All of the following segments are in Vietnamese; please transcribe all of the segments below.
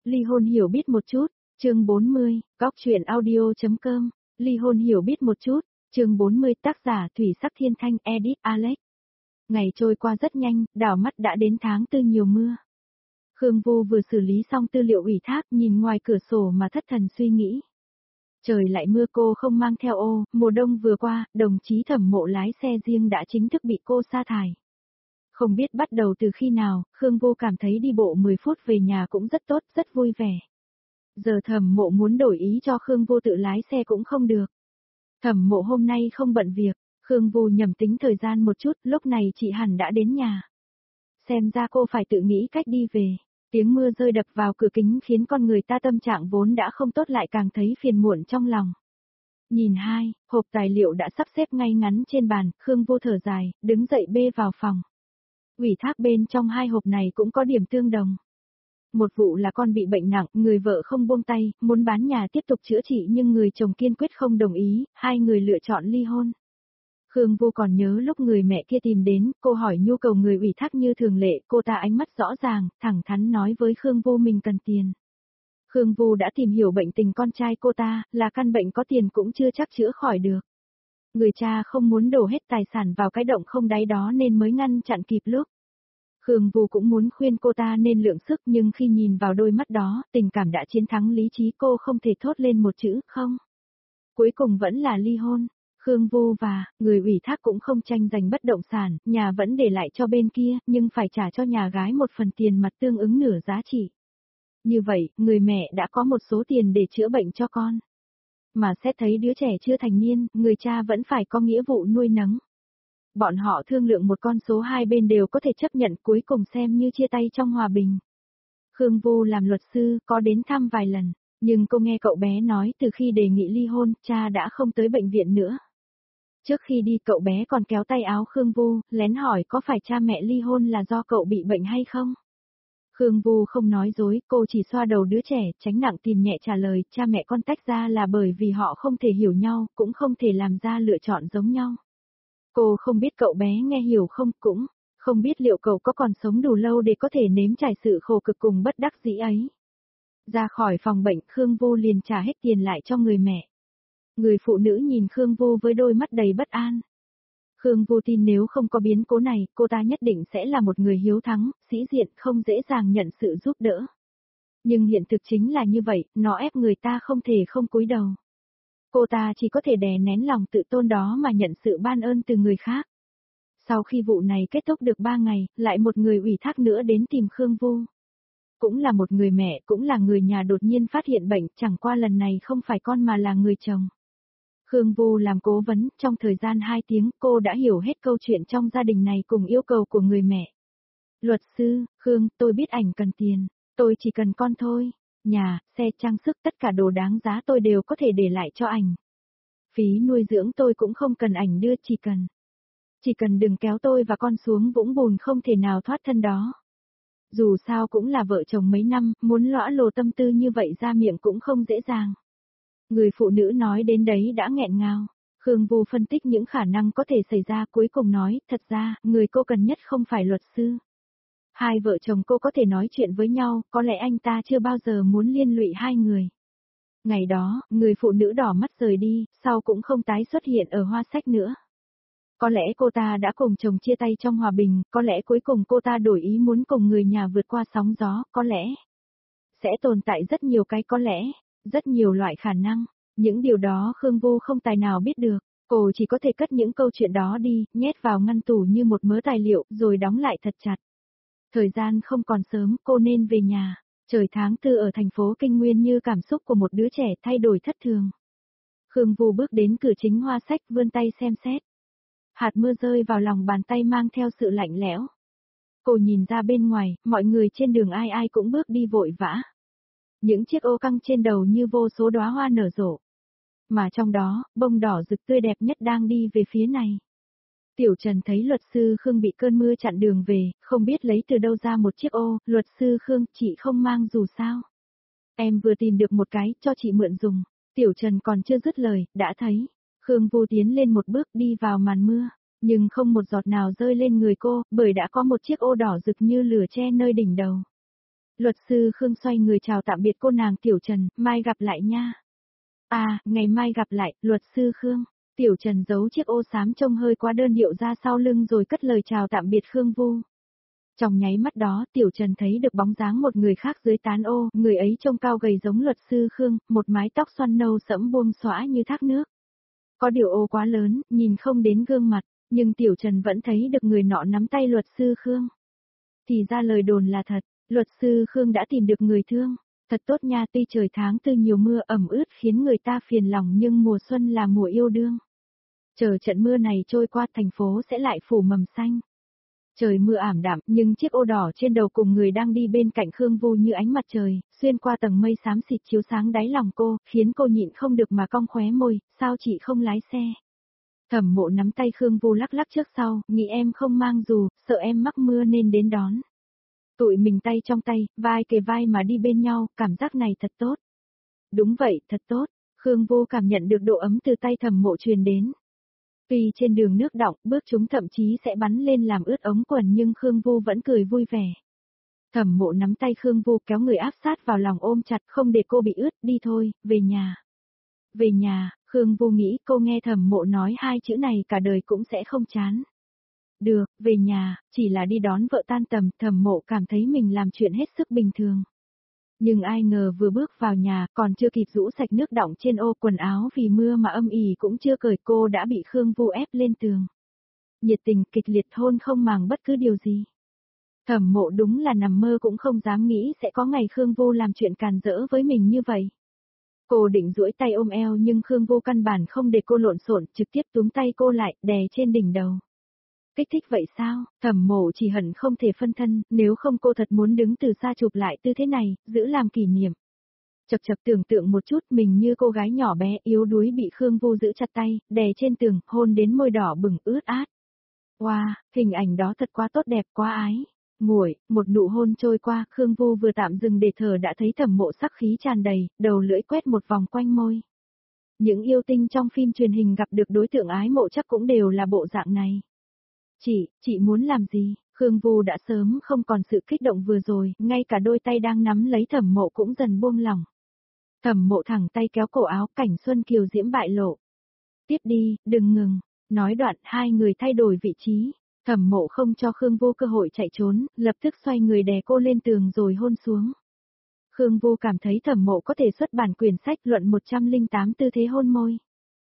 Ly hôn hiểu biết một chút, chương 40, góc truyện audio.com, ly hôn hiểu biết một chút, chương 40 tác giả Thủy Sắc Thiên Thanh edit Alex. Ngày trôi qua rất nhanh, đảo mắt đã đến tháng 4 nhiều mưa. Khương Vô vừa xử lý xong tư liệu ủy thác nhìn ngoài cửa sổ mà thất thần suy nghĩ. Trời lại mưa cô không mang theo ô, mùa đông vừa qua, đồng chí Thẩm Mộ lái xe riêng đã chính thức bị cô sa thải. Không biết bắt đầu từ khi nào, Khương Vô cảm thấy đi bộ 10 phút về nhà cũng rất tốt, rất vui vẻ. Giờ Thẩm Mộ muốn đổi ý cho Khương Vô tự lái xe cũng không được. Thẩm Mộ hôm nay không bận việc, Khương Vô nhầm tính thời gian một chút, lúc này chị hẳn đã đến nhà. Xem ra cô phải tự nghĩ cách đi về. Tiếng mưa rơi đập vào cửa kính khiến con người ta tâm trạng vốn đã không tốt lại càng thấy phiền muộn trong lòng. Nhìn hộp tài liệu đã sắp xếp ngay ngắn trên bàn, Khương Vô thở dài, đứng dậy bê vào phòng. Ủy thác bên trong 2 hộp này cũng có điểm tương đồng. Một vụ là con bị bệnh nặng, người vợ không buông tay, muốn bán nhà tiếp tục chữa trị nhưng người chồng kiên quyết không đồng ý, 2 người lựa chọn ly hôn. Khương Vô còn nhớ lúc người mẹ kia tìm đến, cô hỏi nhu cầu người ủy thác như thường lệ, cô ta ánh mắt rõ ràng, thẳng thắn nói với Khương Vô mình cần tiền. Khương Vô đã tìm hiểu bệnh tình con trai cô ta, là căn bệnh có tiền cũng chưa chắc chữa khỏi được. Người cha không muốn đổ hết tài sản vào cái động không đáy đó nên mới ngăn chặn kịp lúc. Khương Vô cũng muốn khuyên cô ta nên lượng sức nhưng khi nhìn vào đôi mắt đó, tình cảm đã chiến thắng lý trí cô không thể thốt lên một chữ không. Cuối cùng vẫn là ly hôn. Khương Vô và người ủy thác cũng không tranh giành bất động sản, nhà vẫn để lại cho bên kia, nhưng phải trả cho nhà gái một phần tiền mặt tương ứng nửa giá trị. Như vậy, người mẹ đã có một số tiền để chữa bệnh cho con. Mà xét thấy đứa trẻ chưa thành niên, người cha vẫn phải có nghĩa vụ nuôi nấng. Bọn họ thương lượng một con số 2 bên đều có thể chấp nhận, cuối cùng xem như chia tay trong hòa bình. Khương Vô làm luật sư, có đến thăm vài lần, nhưng cô nghe cậu bé nói từ khi đề nghị ly hôn, cha đã không tới bệnh viện nữa. Trước khi đi cậu bé còn kéo tay áo Khương Vô, lén hỏi có phải cha mẹ ly hôn là do cậu bị bệnh hay không? Khương Vô không nói dối, cô chỉ xoa đầu đứa trẻ, tránh nặng tìm nhẹ trả lời, cha mẹ con tách ra là bởi vì họ không thể hiểu nhau, cũng không thể làm ra lựa chọn giống nhau. Cô không biết cậu bé nghe hiểu không, cũng không biết liệu cậu có còn sống đủ lâu để có thể nếm trải sự khổ cực cùng bất đắc dĩ ấy. Ra khỏi phòng bệnh, Khương Vô liền trả hết tiền lại cho người mẹ. Người phụ nữ nhìn Khương Vô với đôi mắt đầy bất an. Khương Vô tin nếu không có biến cố này, cô ta nhất định sẽ là một người hiếu thắng, sĩ diện, không dễ dàng nhận sự giúp đỡ. Nhưng hiện thực chính là như vậy, nó ép người ta không thể không cúi đầu. Cô ta chỉ có thể đè nén lòng tự tôn đó mà nhận sự ban ơn từ người khác. Sau khi vụ này kết thúc được 3 ngày, lại một người ủy thác nữa đến tìm Khương Vô. Cũng là một người mẹ, cũng là người nhà đột nhiên phát hiện bệnh, chẳng qua lần này không phải con mà là người chồng. Khương Vô làm cố vấn, trong thời gian 2 tiếng cô đã hiểu hết câu chuyện trong gia đình này cùng yêu cầu của người mẹ. Luật sư, Khương, tôi biết ảnh cần tiền, tôi chỉ cần con thôi. Nhà, xe trang sức tất cả đồ đáng giá tôi đều có thể để lại cho ảnh. Phí nuôi dưỡng tôi cũng không cần ảnh đưa, chỉ cần đừng kéo tôi và con xuống vũng bùn không thể nào thoát thân đó. Dù sao cũng là vợ chồng mấy năm, muốn lõa lồ tâm tư như vậy ra miệng cũng không dễ dàng. Người phụ nữ nói đến đấy đã nghẹn ngào. Khương Vô phân tích những khả năng có thể xảy ra cuối cùng nói, thật ra, người cô cần nhất không phải luật sư. 2 vợ chồng cô có thể nói chuyện với nhau, có lẽ anh ta chưa bao giờ muốn liên lụy 2 người. Ngày đó, người phụ nữ đỏ mắt rời đi, sau cũng không tái xuất hiện ở Hoa Sách nữa. Có lẽ cô ta đã cùng chồng chia tay trong hòa bình, có lẽ cuối cùng cô ta đổi ý muốn cùng người nhà vượt qua sóng gió, có lẽ sẽ tồn tại rất nhiều cái có lẽ, rất nhiều loại khả năng. Những điều đó Khương Vô không tài nào biết được, cô chỉ có thể cất những câu chuyện đó đi, nhét vào ngăn tủ như một mớ tài liệu, rồi đóng lại thật chặt. Thời gian không còn sớm, cô nên về nhà. Trời tháng 4 ở thành phố Kinh Nguyên như cảm xúc của một đứa trẻ thay đổi thất thường. Khương Vô bước đến cửa chính Hoa Sách vươn tay xem xét. Hạt mưa rơi vào lòng bàn tay mang theo sự lạnh lẽo. Cô nhìn ra bên ngoài, mọi người trên đường ai ai cũng bước đi vội vã. Những chiếc ô căng trên đầu như vô số đóa hoa nở rộ. Mà trong đó, bông đỏ rực tươi đẹp nhất đang đi về phía này. Tiểu Trần thấy luật sư Khương bị cơn mưa chặn đường về, không biết lấy từ đâu ra một chiếc ô, luật sư Khương, chị không mang dù sao. Em vừa tìm được một cái, cho chị mượn dùng. Tiểu Trần còn chưa dứt lời, đã thấy. Khương Vô tiến lên một bước đi vào màn mưa, nhưng không một giọt nào rơi lên người cô, bởi đã có một chiếc ô đỏ rực như lửa che nơi đỉnh đầu. Luật sư Khương xoay người chào tạm biệt cô nàng Tiểu Trần, mai gặp lại nha. À, ngày mai gặp lại, luật sư Khương. Tiểu Trần giấu chiếc ô xám trông hơi quá đơn điệu ra sau lưng rồi cất lời chào tạm biệt Khương Vu. Trong nháy mắt đó, Tiểu Trần thấy được bóng dáng một người khác dưới tán ô, người ấy trông cao gầy giống luật sư Khương, một mái tóc xoăn nâu sẫm buông xõa như thác nước. Có điều ô quá lớn, nhìn không đến gương mặt, nhưng Tiểu Trần vẫn thấy được người nọ nắm tay luật sư Khương. Thì ra lời đồn là thật, luật sư Khương đã tìm được người thương. Thật tốt nha, tuy trời tháng tư nhiều mưa ẩm ướt khiến người ta phiền lòng nhưng mùa xuân là mùa yêu đương. Chờ trận mưa này trôi qua thành phố sẽ lại phủ mầm xanh. Trời mưa ảm đạm nhưng chiếc ô đỏ trên đầu cùng người đang đi bên cạnh Khương Vu như ánh mặt trời, xuyên qua tầng mây xám xịt chiếu sáng đáy lòng cô, khiến cô nhịn không được mà cong khóe môi, sao chị không lái xe? Thẩm Mộ nắm tay Khương Vu lắc lắc trước sau, nghĩ em không mang dù, sợ em mắc mưa nên đến đón. Tụi mình tay trong tay, vai kề vai mà đi bên nhau, cảm giác này thật tốt. Đúng vậy, thật tốt. Khương Vu cảm nhận được độ ấm từ tay Thẩm Mộ truyền đến. Tuy trên đường nước đọng, bước chúng thậm chí sẽ bắn lên làm ướt ống quần nhưng Khương Vu vẫn cười vui vẻ. Thẩm Mộ nắm tay Khương Vu kéo người áp sát vào lòng ôm chặt không để cô bị ướt, đi thôi, về nhà. Về nhà, Khương Vu nghĩ cô nghe Thẩm Mộ nói hai chữ này cả đời cũng sẽ không chán. Được, về nhà, chỉ là đi đón vợ tan tầm, Thẩm Mộ cảm thấy mình làm chuyện hết sức bình thường. Nhưng ai ngờ vừa bước vào nhà, còn chưa kịp rũ sạch nước đọng trên ô quần áo vì mưa mà âm ỉ cũng chưa cởi cô đã bị Khương Vu ép lên tường. Nhiệt tình kịch liệt hôn không màng bất cứ điều gì. Thẩm Mộ đúng là nằm mơ cũng không dám nghĩ sẽ có ngày Khương Vu làm chuyện càn rỡ với mình như vậy. Cô định duỗi tay ôm eo nhưng Khương Vu căn bản không để cô lộn xộn, trực tiếp túm tay cô lại, đè trên đỉnh đầu. Kích thích vậy sao? Thẩm Mộ chỉ hận không thể phân thân, nếu không cô thật muốn đứng từ xa chụp lại tư thế này, giữ làm kỷ niệm. Chập chập tưởng tượng một chút mình như cô gái nhỏ bé yếu đuối bị Khương Vu giữ chặt tay, đè trên tường, hôn đến môi đỏ bừng ướt át. Wow, hình ảnh đó thật quá tốt đẹp quá ái. Nguội, một nụ hôn trôi qua, Khương Vu vừa tạm dừng để thở đã thấy Thẩm Mộ sắc khí tràn đầy, đầu lưỡi quét một vòng quanh môi. Những yêu tinh trong phim truyền hình gặp được đối tượng ái mộ chắc cũng đều là bộ dạng này. Chị muốn làm gì? Khương Vu đã sớm không còn sự kích động vừa rồi, ngay cả đôi tay đang nắm lấy Thẩm Mộ cũng dần buông lỏng. Thẩm Mộ thẳng tay kéo cổ áo, cảnh xuân kiều diễm bại lộ. Tiếp đi, đừng ngừng. Nói đoạn hai người thay đổi vị trí. Thẩm Mộ không cho Khương Vu cơ hội chạy trốn, lập tức xoay người đè cô lên tường rồi hôn xuống. Khương Vu cảm thấy Thẩm Mộ có thể xuất bản quyển sách luận 108 tư thế hôn môi.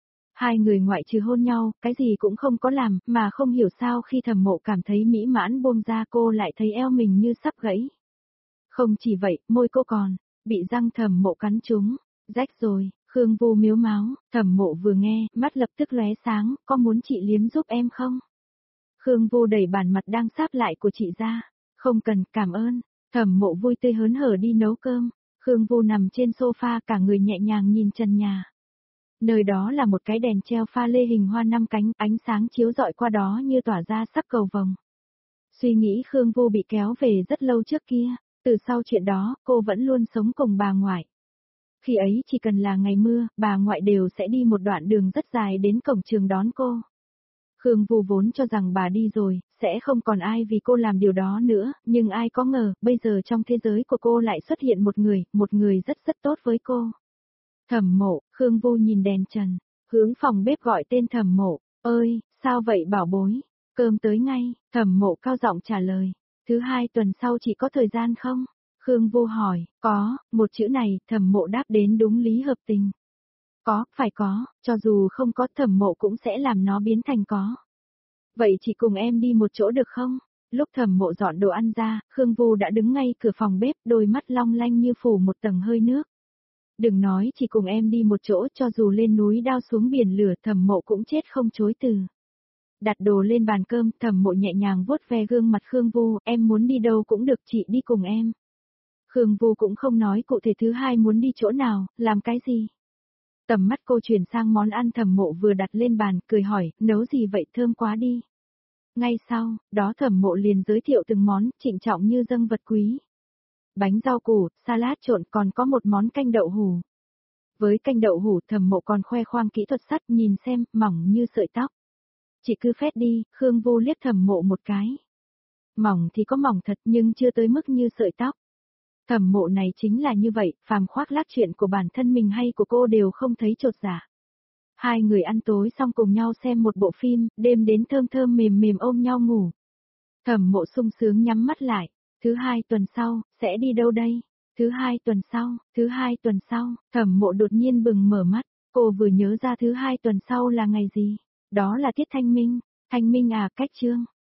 Hai người ngoại trừ hôn nhau, cái gì cũng không có làm, mà không hiểu sao khi Thẩm Mộ cảm thấy mỹ mãn buông ra cô lại thấy eo mình như sắp gãy. Không chỉ vậy, môi cô còn bị răng Thẩm Mộ cắn trúng, rách rồi. Khương Vu miếu máu, Thẩm Mộ vừa nghe, mắt lập tức lóe sáng, có muốn chị liếm giúp em không? Khương Vu đẩy bàn mặt đang sáp lại của chị ra. Không cần, cảm ơn. Thẩm Mộ vui tươi hớn hở đi nấu cơm. Khương Vu nằm trên sofa cả người nhẹ nhàng nhìn trần nhà. Nơi đó là một cái đèn treo pha lê hình hoa năm cánh, ánh sáng chiếu rọi qua đó như tỏa ra sắc cầu vồng. Suy nghĩ Khương Vu bị kéo về rất lâu trước kia, từ sau chuyện đó, cô vẫn luôn sống cùng bà ngoại. Khi ấy chỉ cần là ngày mưa, bà ngoại đều sẽ đi một đoạn đường rất dài đến cổng trường đón cô. Khương Vu vốn cho rằng bà đi rồi, sẽ không còn ai vì cô làm điều đó nữa, nhưng ai có ngờ, bây giờ trong thế giới của cô lại xuất hiện một người rất rất tốt với cô. Thẩm Mộ, Khương Vu nhìn đèn trần, hướng phòng bếp gọi tên Thẩm Mộ, ơi, sao vậy bảo bối, cơm tới ngay, Thẩm Mộ cao giọng trả lời, thứ hai tuần sau chỉ có thời gian không? Khương Vu hỏi, có, một chữ này, Thẩm Mộ đáp đến đúng lý hợp tình. Có, phải có, cho dù không có Thẩm Mộ cũng sẽ làm nó biến thành có. Vậy chỉ cùng em đi một chỗ được không? Lúc Thẩm Mộ dọn đồ ăn ra, Khương Vu đã đứng ngay cửa phòng bếp, đôi mắt long lanh như phủ một tầng hơi nước. Đừng nói chỉ cùng em đi một chỗ, cho dù lên núi đao xuống biển lửa, Thẩm Mộ cũng chết không chối từ. Đặt đồ lên bàn cơm, Thẩm Mộ nhẹ nhàng vuốt ve gương mặt Khương Vu, em muốn đi đâu cũng được, chị đi cùng em. Khương Vu cũng không nói cụ thể thứ hai muốn đi chỗ nào, làm cái gì. Tầm mắt cô chuyển sang món ăn Thẩm Mộ vừa đặt lên bàn, cười hỏi, nấu gì vậy thơm quá đi. Ngay sau, đó Thẩm Mộ liền giới thiệu từng món, trịnh trọng như dâng vật quý. Bánh rau củ, salad trộn còn có một món canh đậu hủ. Với canh đậu hủ Thẩm Mộ còn khoe khoang kỹ thuật sắt nhìn xem, mỏng như sợi tóc. Chị cứ phét đi, Khương Vu liếc Thẩm Mộ một cái. Mỏng thì có mỏng thật nhưng chưa tới mức như sợi tóc. Thẩm Mộ này chính là như vậy, phàm khoác lác chuyện của bản thân mình hay của cô đều không thấy chột dạ. Hai người ăn tối xong cùng nhau xem một bộ phim, đêm đến thơm thơm mềm mềm ôm nhau ngủ. Thẩm Mộ sung sướng nhắm mắt lại, thứ hai tuần sau, sẽ đi đâu đây? Thứ hai tuần sau, Thẩm Mộ đột nhiên bừng mở mắt, cô vừa nhớ ra thứ hai tuần sau là ngày gì? Đó là tiết thanh minh à, cách chương.